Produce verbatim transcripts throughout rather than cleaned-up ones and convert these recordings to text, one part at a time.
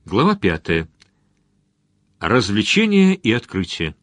Глава пятая. Развлечения и открытия.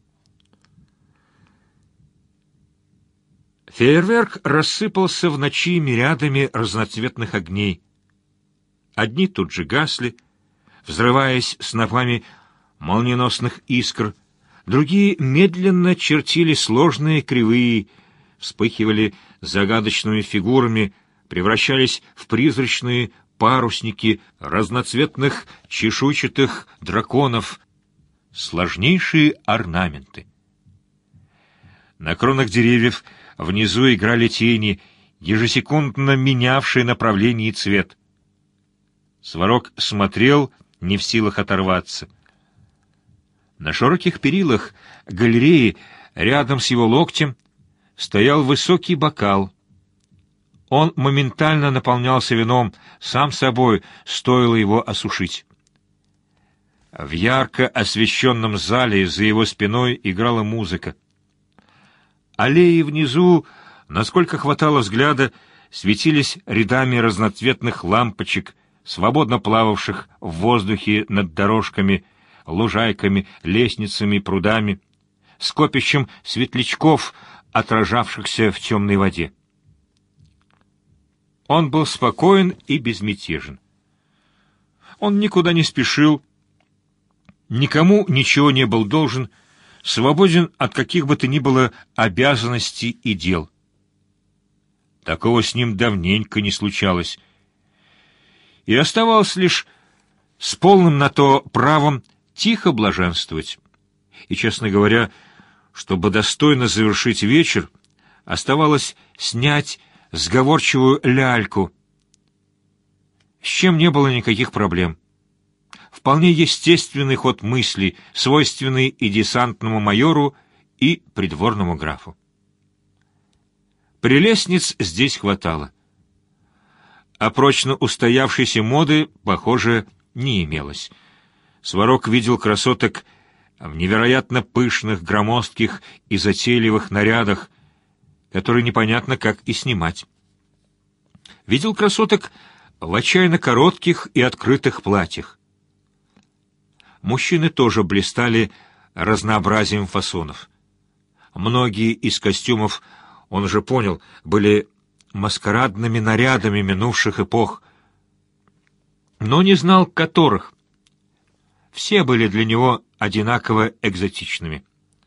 Фейерверк рассыпался в ночи мириадами разноцветных огней. Одни тут же гасли, взрываясь снопами молниеносных искр, другие медленно чертили сложные кривые, вспыхивали загадочными фигурами, превращались в призрачные парусники разноцветных чешуйчатых драконов, сложнейшие орнаменты. На кронах деревьев внизу играли тени, ежесекундно менявшие направление и цвет. Сварог смотрел, не в силах оторваться. На широких перилах галереи, рядом с его локтем, стоял высокий бокал. Он моментально наполнялся вином, сам собой, стоило его осушить. В ярко освещенном зале за его спиной играла музыка. Аллеи внизу, насколько хватало взгляда, светились рядами разноцветных лампочек, свободно плававших в воздухе над дорожками, лужайками, лестницами, прудами, скопищем светлячков, отражавшихся в темной воде. Он был спокоен и безмятежен. Он никуда не спешил, никому ничего не был должен, свободен от каких бы то ни было обязанностей и дел. Такого с ним давненько не случалось. И оставалось лишь с полным на то правом тихо блаженствовать. И, честно говоря, чтобы достойно завершить вечер, оставалось снять сговорчивую ляльку, с чем не было никаких проблем. Вполне естественный ход мысли, свойственный и десантному майору, и придворному графу. Прелестниц здесь хватало, а прочно устоявшейся моды, похоже, не имелось. Сварог видел красоток в невероятно пышных, громоздких и затейливых нарядах, которые непонятно как и снимать. Видел красоток в отчаянно коротких и открытых платьях. Мужчины тоже блистали разнообразием фасонов. Многие из костюмов, он уже понял, были маскарадными нарядами минувших эпох, но не знал которых. Все были для него одинаково экзотичными.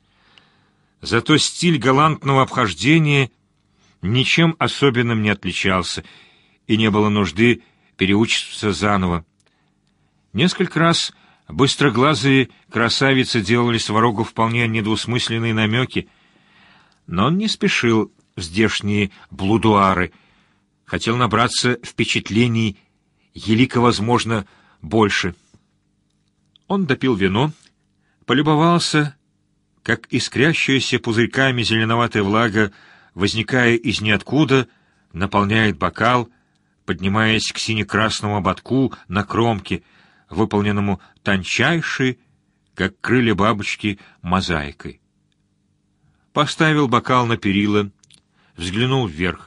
Зато стиль галантного обхождения ничем особенным не отличался, и не было нужды переучиваться заново. Несколько раз быстроглазые красавицы делали Сварогу вполне недвусмысленные намеки, но он не спешил в здешние блудуары, хотел набраться впечатлений, елико, возможно, больше. Он допил вино, полюбовался, как искрящаяся пузырьками зеленоватая влага, возникая из ниоткуда, наполняет бокал, поднимаясь к сине-красному ободку на кромке, выполненному тончайшей, как крылья бабочки, мозаикой. Поставил бокал на перила, взглянул вверх.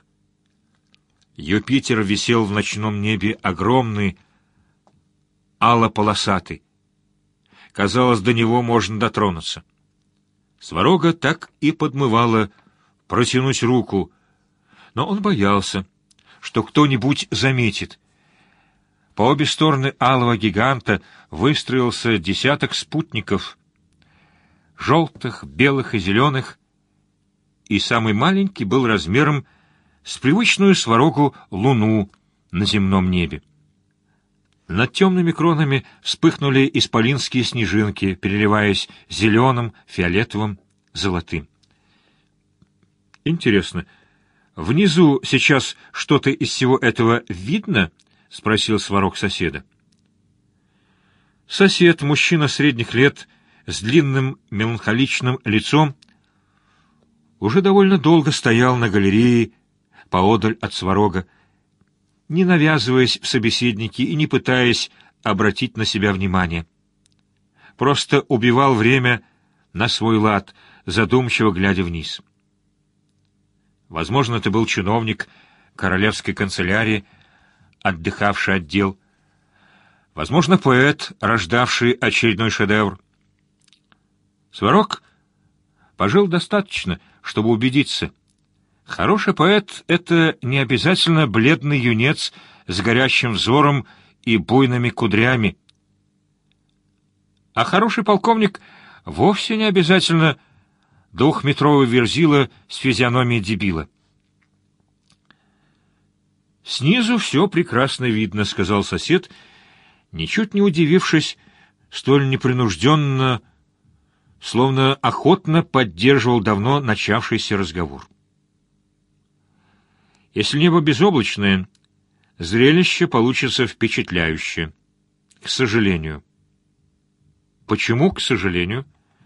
Юпитер висел в ночном небе огромный, ало-полосатый. Казалось, до него можно дотронуться. Сварога так и подмывала протянуть руку, но он боялся, что кто-нибудь заметит. По обе стороны алого гиганта выстроился десяток спутников, желтых, белых и зеленых, и самый маленький был размером с привычную Сварогу луну на земном небе. Над темными кронами вспыхнули исполинские снежинки, переливаясь зеленым, фиолетовым, золотым. «Интересно, внизу сейчас что-то из всего этого видно?» — спросил Сварог соседа. Сосед, мужчина средних лет, с длинным меланхоличным лицом, уже довольно долго стоял на галерее поодаль от Сварога, не навязываясь в собеседнике и не пытаясь обратить на себя внимание. Просто убивал время на свой лад, задумчиво глядя вниз. Возможно, это был чиновник королевской канцелярии, отдыхавший от дел. Возможно, поэт, рождавший очередной шедевр. Сварог пожил достаточно, чтобы убедиться. Хороший поэт — это не обязательно бледный юнец с горящим взором и буйными кудрями. А хороший полковник вовсе не обязательно двухметровый верзила с физиономией дебила. «Снизу все прекрасно видно», — сказал сосед, ничуть не удивившись, столь непринужденно, словно охотно поддерживал давно начавшийся разговор. Если небо безоблачное, зрелище получится впечатляющее. К сожалению. Почему, к сожалению?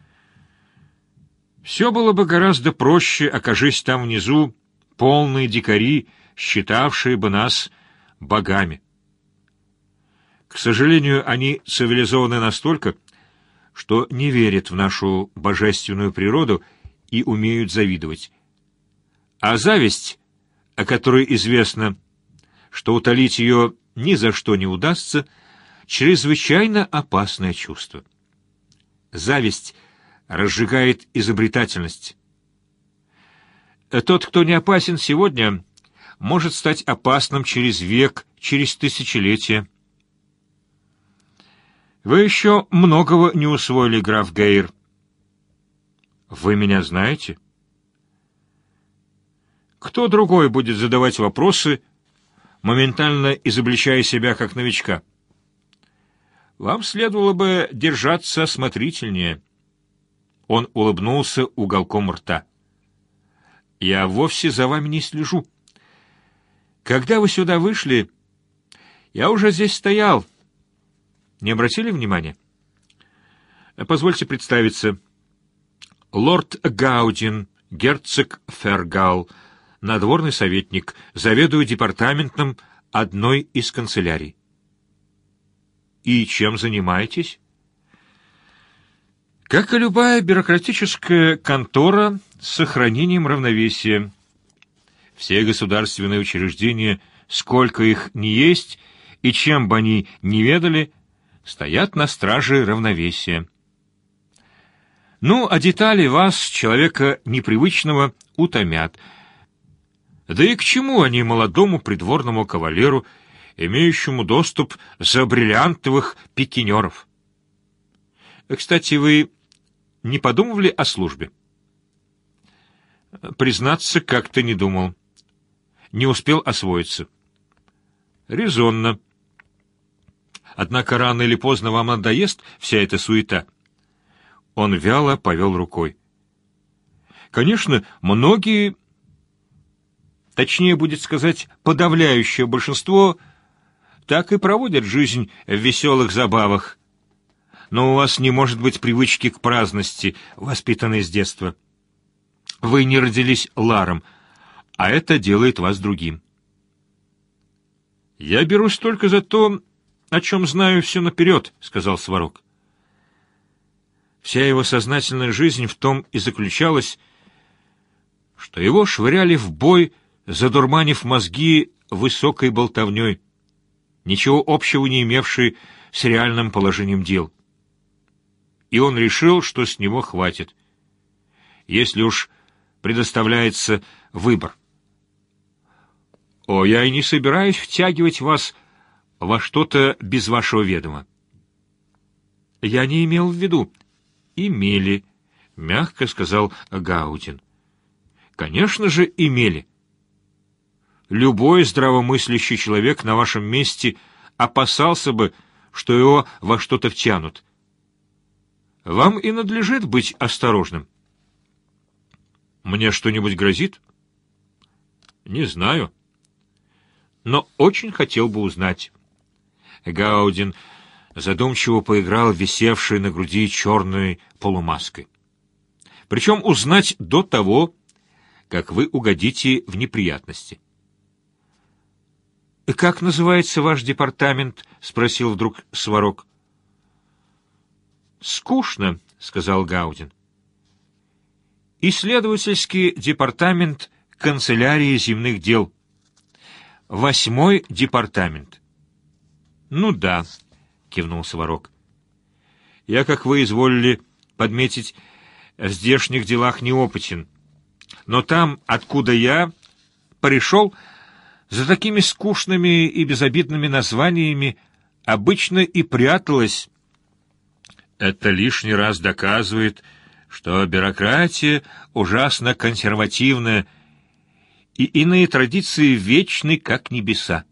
Все было бы гораздо проще, окажись там внизу полные дикари, считавшие бы нас богами. К сожалению, они цивилизованы настолько, что не верят в нашу божественную природу и умеют завидовать. А зависть, о которой известно, что утолить ее ни за что не удастся, чрезвычайно опасное чувство. Зависть разжигает изобретательность. Тот, кто не опасен сегодня, может стать опасным через век, через тысячелетия. Вы еще многого не усвоили, граф Гейр. Вы меня знаете? Кто другой будет задавать вопросы, моментально изобличая себя как новичка? Вам следовало бы держаться осмотрительнее. Он улыбнулся уголком рта. Я вовсе за вами не слежу. Когда вы сюда вышли, я уже здесь стоял. Не обратили внимания? Позвольте представиться. Лорд Гаудин, герцог Фергал, надворный советник, заведую департаментом одной из канцелярий. И чем занимаетесь? Как и любая бюрократическая контора, с сохранением равновесия. Все государственные учреждения, сколько их ни есть, и чем бы они ни ведали, стоят на страже равновесия. Ну, а детали вас, человека непривычного, утомят. Да и к чему они молодому придворному кавалеру, имеющему доступ за бриллиантовых пикинеров? Кстати, вы не подумывали о службе? Признаться, как-то не думал. Не успел освоиться. Резонно. Однако рано или поздно вам надоест вся эта суета. Он вяло повел рукой. Конечно, многие, точнее будет сказать, подавляющее большинство, так и проводят жизнь в веселых забавах. Но у вас не может быть привычки к праздности, воспитанной с детства. Вы не родились Ларом, а это делает вас другим. «Я берусь только за то, о чем знаю все наперед», — сказал Сварог. Вся его сознательная жизнь в том и заключалась, что его швыряли в бой, задурманив мозги высокой болтовней, ничего общего не имевшей с реальным положением дел. И он решил, что с него хватит, если уж предоставляется выбор. О, я и не собираюсь втягивать вас во что-то без вашего ведома. Я не имел в виду. Имели, мягко сказал Гаудин. Конечно же, имели. Любой здравомыслящий человек на вашем месте опасался бы, что его во что-то втянут. Вам и надлежит быть осторожным. Мне что-нибудь грозит? Не знаю. Но очень хотел бы узнать. Гаудин задумчиво поиграл висевшей на груди черной полумаской. Причем узнать до того, как вы угодите в неприятности. «Как называется ваш департамент?» — спросил вдруг Сварог. «Скучно», — сказал Гаудин. «Исследовательский департамент канцелярии земных дел. Восьмой департамент». «Ну да, кивнул Сварог. Я, как вы изволили подметить, в здешних делах неопытен. Но там, откуда я пришел, за такими скучными и безобидными названиями обычно и пряталось. Это лишний раз доказывает, что бюрократия ужасно консервативная, и иные традиции вечны, как небеса.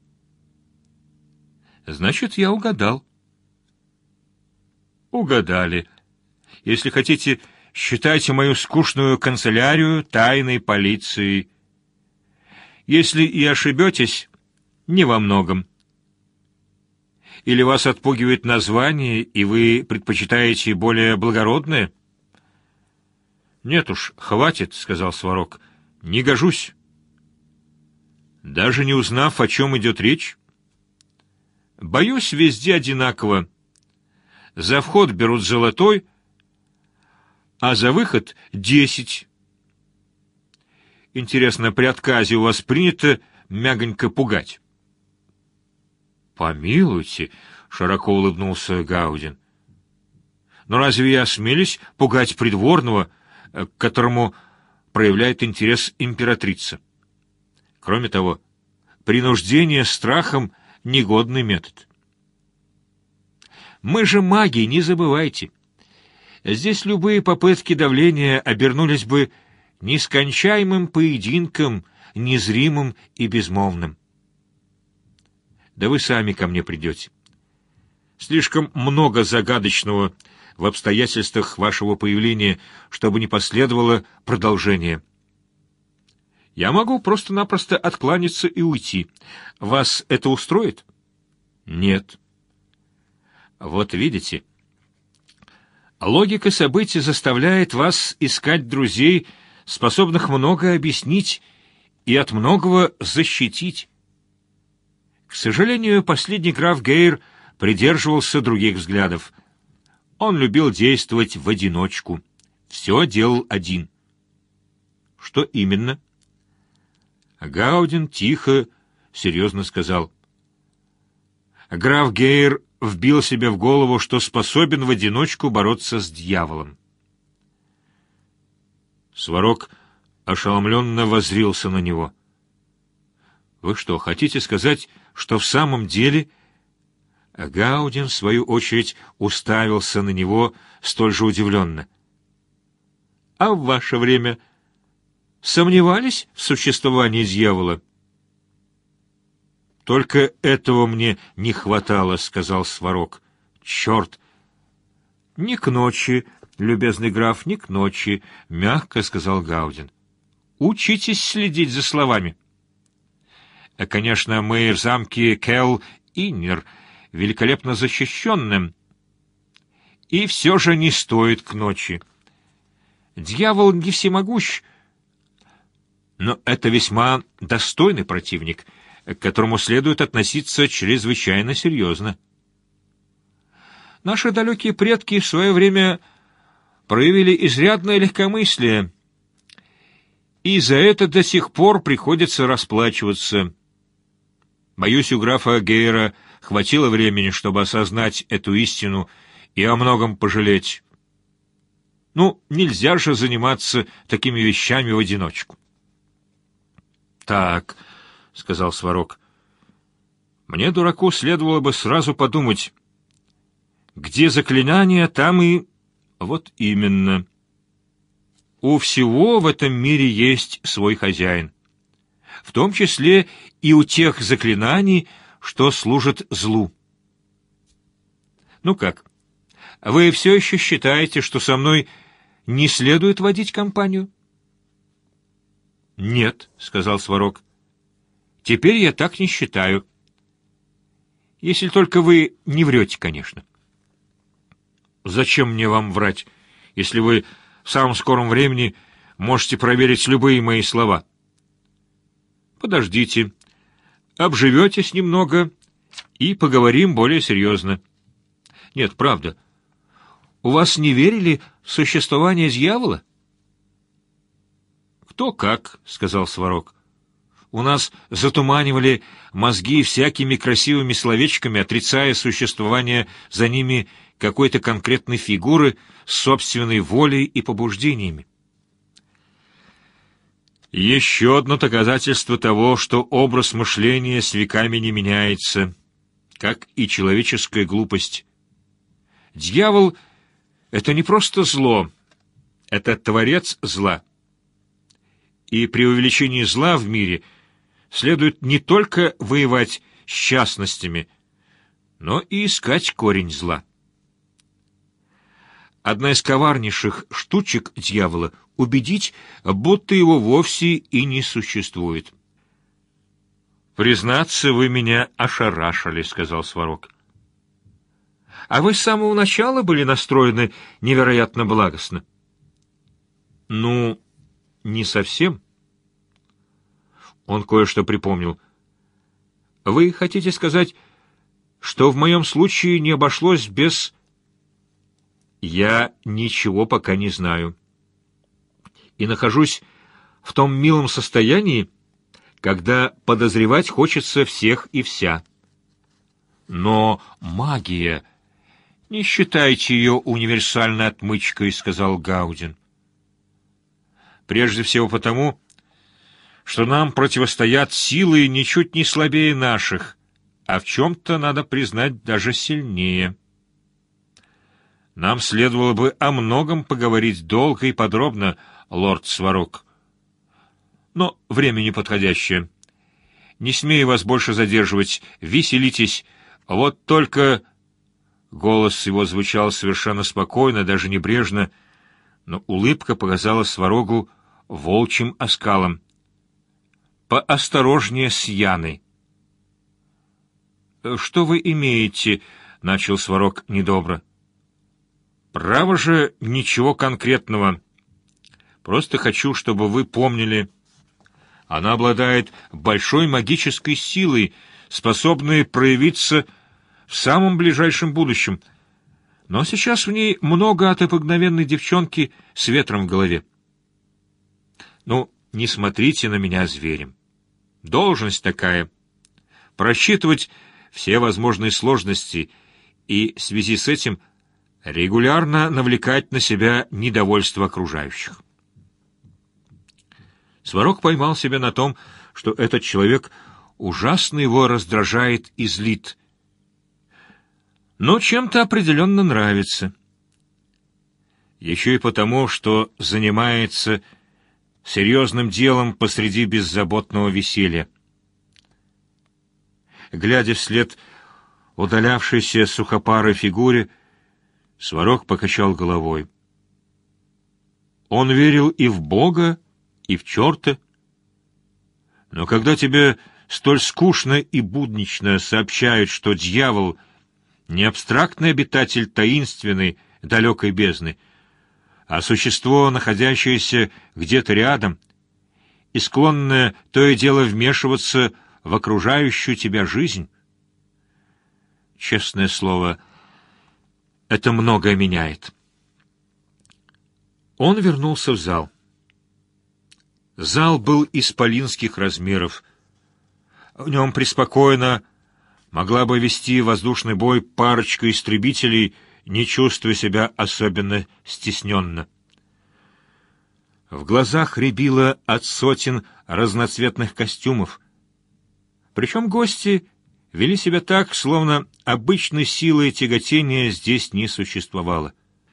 Значит, я угадал. Угадали. Если хотите, считайте мою скучную канцелярию тайной полицией. Если и ошибетесь, не во многом. Или вас отпугивает название, и вы предпочитаете более благородное? Нет уж, хватит, — сказал Сварог, — не гожусь. Даже не узнав, о чем идет речь? Боюсь, везде одинаково. За вход берут золотой, а за выход — десять. Интересно, при отказе у вас принято мягонько пугать? Помилуйте, — широко улыбнулся Гаудин. Но разве я осмелюсь пугать придворного, к которому проявляет интерес императрица? Кроме того, принуждение страхом — негодный метод. Мы же маги, не забывайте. Здесь любые попытки давления обернулись бы нескончаемым поединком, незримым и безмолвным. Да вы сами ко мне придете. Слишком много загадочного в обстоятельствах вашего появления, чтобы не последовало продолжение. Я могу просто-напросто откланяться и уйти. Вас это устроит? Нет. Вот видите, логика событий заставляет вас искать друзей, способных многое объяснить и от многого защитить. К сожалению, последний граф Гейр придерживался других взглядов. Он любил действовать в одиночку. Все делал один. Что именно? Гаудин тихо, серьезно сказал. Граф Гейр вбил себе в голову, что способен в одиночку бороться с дьяволом. Сварог ошеломленно воззрился на него. Вы что, хотите сказать, что в самом деле... Гаудин, в свою очередь, уставился на него столь же удивленно. А в ваше время сомневались в существовании дьявола? Только этого мне не хватало, — сказал Сварог. Черт! Не к ночи, любезный граф, не к ночи, — мягко сказал Гаудин. Учитесь следить за словами. Конечно, мы в замке Келл-Иннер великолепно защищенным, и все же не стоит к ночи. Дьявол не всемогущ, но это весьма достойный противник, к которому следует относиться чрезвычайно серьезно. Наши далекие предки в свое время проявили изрядное легкомыслие, и за это до сих пор приходится расплачиваться. Боюсь, у графа Гейра хватило времени, чтобы осознать эту истину и о многом пожалеть. Ну, нельзя же заниматься такими вещами в одиночку. Так, — сказал Сварог, — мне, дураку, следовало бы сразу подумать, где заклинание, там и... Вот именно. У всего в этом мире есть свой хозяин, в том числе и у тех заклинаний, что служат злу. Ну как, вы все еще считаете, что со мной не следует водить компанию? Нет, — сказал Сварог. Теперь я так не считаю. Если только вы не врете, конечно. Зачем мне вам врать, если вы в самом скором времени можете проверить любые мои слова? Подождите, обживетесь немного и поговорим более серьезно. Нет, правда. У вас не верили в существование дьявола? Кто как, — сказал Сварог. у нас затуманивали мозги всякими красивыми словечками, отрицая существование за ними какой-то конкретной фигуры с собственной волей и побуждениями. Еще одно доказательство того, что образ мышления с веками не меняется, как и человеческая глупость. Дьявол — это не просто зло, это творец зла. И при увеличении зла в мире следует не только воевать с частностями, но и искать корень зла. Одна из коварнейших штучек дьявола — убедить, будто его вовсе и не существует. «Признаться, вы меня ошарашили», — сказал Сварог. «А вы с самого начала были настроены невероятно благостно?» «Ну, не совсем». Он кое-что припомнил. «Вы хотите сказать, что в моем случае не обошлось без...» «Я ничего пока не знаю. И нахожусь в том милом состоянии, когда подозревать хочется всех и вся. Но магия... Не считайте ее универсальной отмычкой», — сказал Гаудин. «Прежде всего потому, что нам противостоят силы ничуть не слабее наших, а в чем-то, надо признать, даже сильнее. Нам следовало бы о многом поговорить долго и подробно, лорд Сварог. Но время неподходящее. Не смею вас больше задерживать, веселитесь. Вот только...» Голос его звучал совершенно спокойно, даже небрежно, но улыбка показалась Сварогу волчьим оскалом. «Поосторожнее с Яной». «Что вы имеете?» — начал Сварог недобро. «Право же, ничего конкретного. Просто хочу, чтобы вы помнили. Она обладает большой магической силой, способной проявиться в самом ближайшем будущем. Но сейчас в ней много от обыкновенной девчонки с ветром в голове. Ну, не смотрите на меня зверем. Должность такая — просчитывать все возможные сложности и в связи с этим регулярно навлекать на себя недовольство окружающих». Сварог поймал себя на том, что этот человек ужасно его раздражает и злит, но чем-то определенно нравится. Еще и потому, что занимается серьезным делом посреди беззаботного веселья. Глядя вслед удалявшейся сухопарой фигуре, Сварог покачал головой. Он верил и в Бога, и в черта. Но когда тебе столь скучно и буднично сообщают, что дьявол — не абстрактный обитатель таинственной, далекой бездны, а существо, находящееся где-то рядом и склонное то и дело вмешиваться в окружающую тебя жизнь, честное слово, это многое меняет. Он вернулся в зал. Зал был исполинских размеров. В нем преспокойно могла бы вести воздушный бой парочка истребителей, не чувствуя себя особенно стесненно. В глазах рябило от сотен разноцветных костюмов. Причем гости вели себя так, словно обычной силы тяготения здесь не существовало.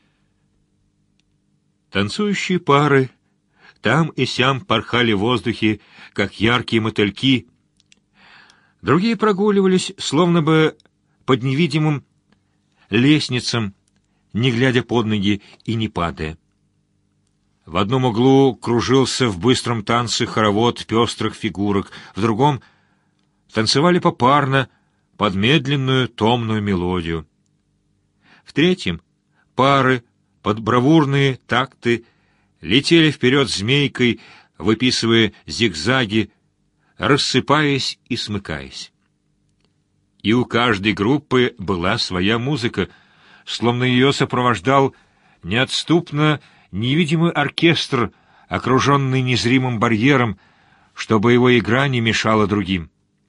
Танцующие пары там и сям порхали в воздухе, как яркие мотыльки. Другие прогуливались, словно бы под невидимым лестницам, не глядя под ноги и не падая. В одном углу кружился в быстром танце хоровод пестрых фигурок, в другом танцевали попарно под медленную томную мелодию. В третьем пары под бравурные такты летели вперед змейкой, выписывая зигзаги, рассыпаясь и смыкаясь. И у каждой группы была своя музыка, словно ее сопровождал неотступно невидимый оркестр, окруженный незримым барьером, чтобы его игра не мешала другим.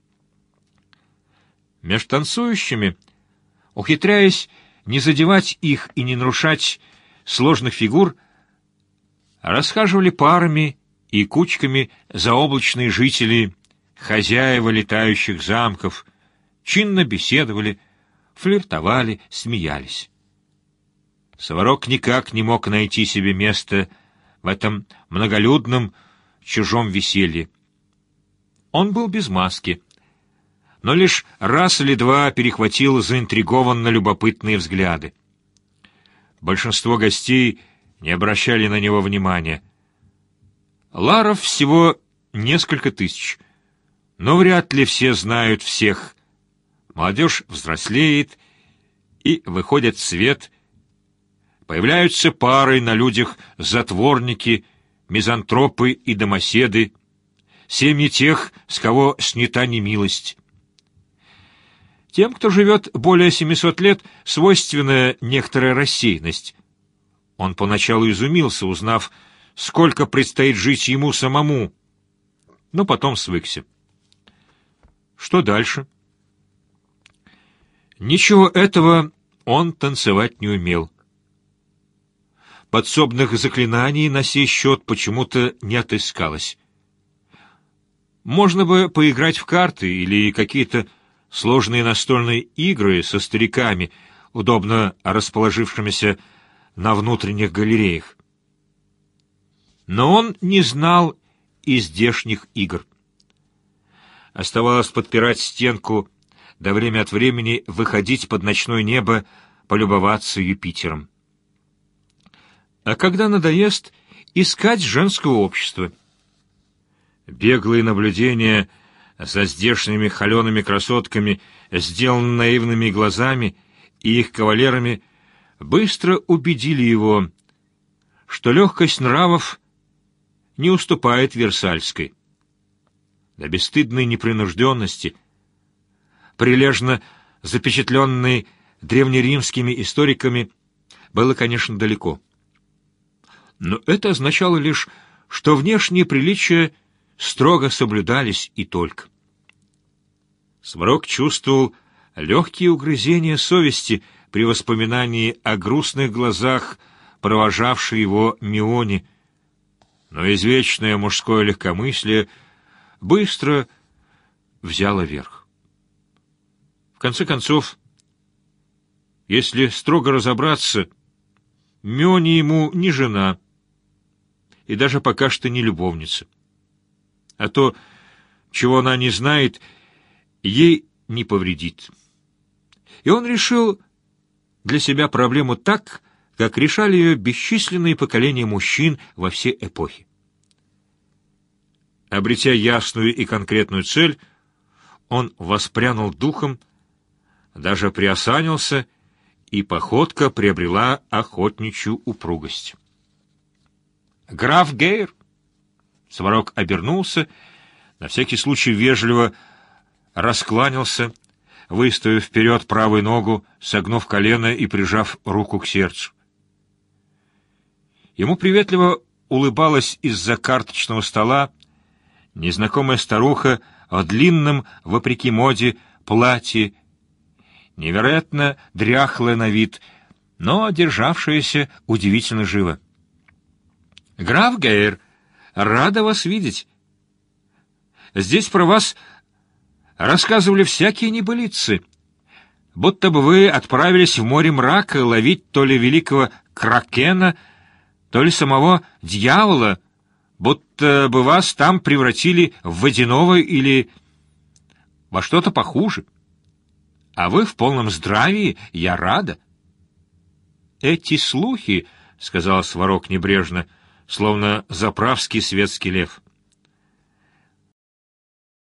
Меж танцующими, ухитряясь не задевать их и не нарушать сложных фигур, расхаживали парами и кучками заоблачные жители, хозяева летающих замков, чинно беседовали, флиртовали, смеялись. Сварог никак не мог найти себе места в этом многолюдном чужом веселье. Он был без маски, но лишь раз или два перехватил заинтригованно любопытные взгляды. Большинство гостей не обращали на него внимания. Ларов всего несколько тысяч, но вряд ли все знают всех. Молодежь взрослеет и выходит в свет. Появляются пары на людях затворники, мизантропы и домоседы, семьи тех, с кого снята немилость. Тем, кто живет более семисот лет, свойственна некоторая рассеянность. Он поначалу изумился, узнав, сколько предстоит жить ему самому, но потом свыкся. Что дальше? Ничего этого он танцевать не умел. Подсобных заклинаний на сей счет почему-то не отыскалось. Можно бы поиграть в карты или какие-то сложные настольные игры со стариками, удобно расположившимися на внутренних галереях. Но он не знал и здешних игр. Оставалось подпирать стенку, да время от времени выходить под ночное небо, полюбоваться Юпитером. А когда надоест, искать женское общество. Беглые наблюдения за здешними холеными красотками, сделанные наивными глазами и их кавалерами, быстро убедили его, что легкость нравов не уступает Версальской. До бесстыдной непринужденности, прилежно запечатленной древнеримскими историками, было, конечно, далеко. Но это означало лишь, что внешние приличия строго соблюдались и только. Сварог чувствовал легкие угрызения совести при воспоминании о грустных глазах, провожавшей его Мионе, но извечное мужское легкомыслие быстро взяло верх. В конце концов, если строго разобраться, Мионе ему не жена и даже пока что не любовница. А то, чего она не знает, ей не повредит. И он решил для себя проблему так, как решали ее бесчисленные поколения мужчин во все эпохи. Обретя ясную и конкретную цель, он воспрянул духом, даже приосанился, и походка приобрела охотничью упругость. «Граф Гейр!» Сварог обернулся, на всякий случай вежливо раскланялся, выставив вперед правую ногу, согнув колено и прижав руку к сердцу. Ему приветливо улыбалась из-за карточного стола незнакомая старуха в длинном, вопреки моде, платье, невероятно дряхлая на вид, но державшаяся удивительно живо. «Граф Гейр, рада вас видеть. Здесь про вас рассказывали всякие небылицы, будто бы вы отправились в море мрака ловить то ли великого кракена, то ли самого дьявола, будто бы вас там превратили в водяного или во что-то похуже. А вы в полном здравии, я рада». «Эти слухи, — сказал Сварог небрежно, словно заправский светский лев,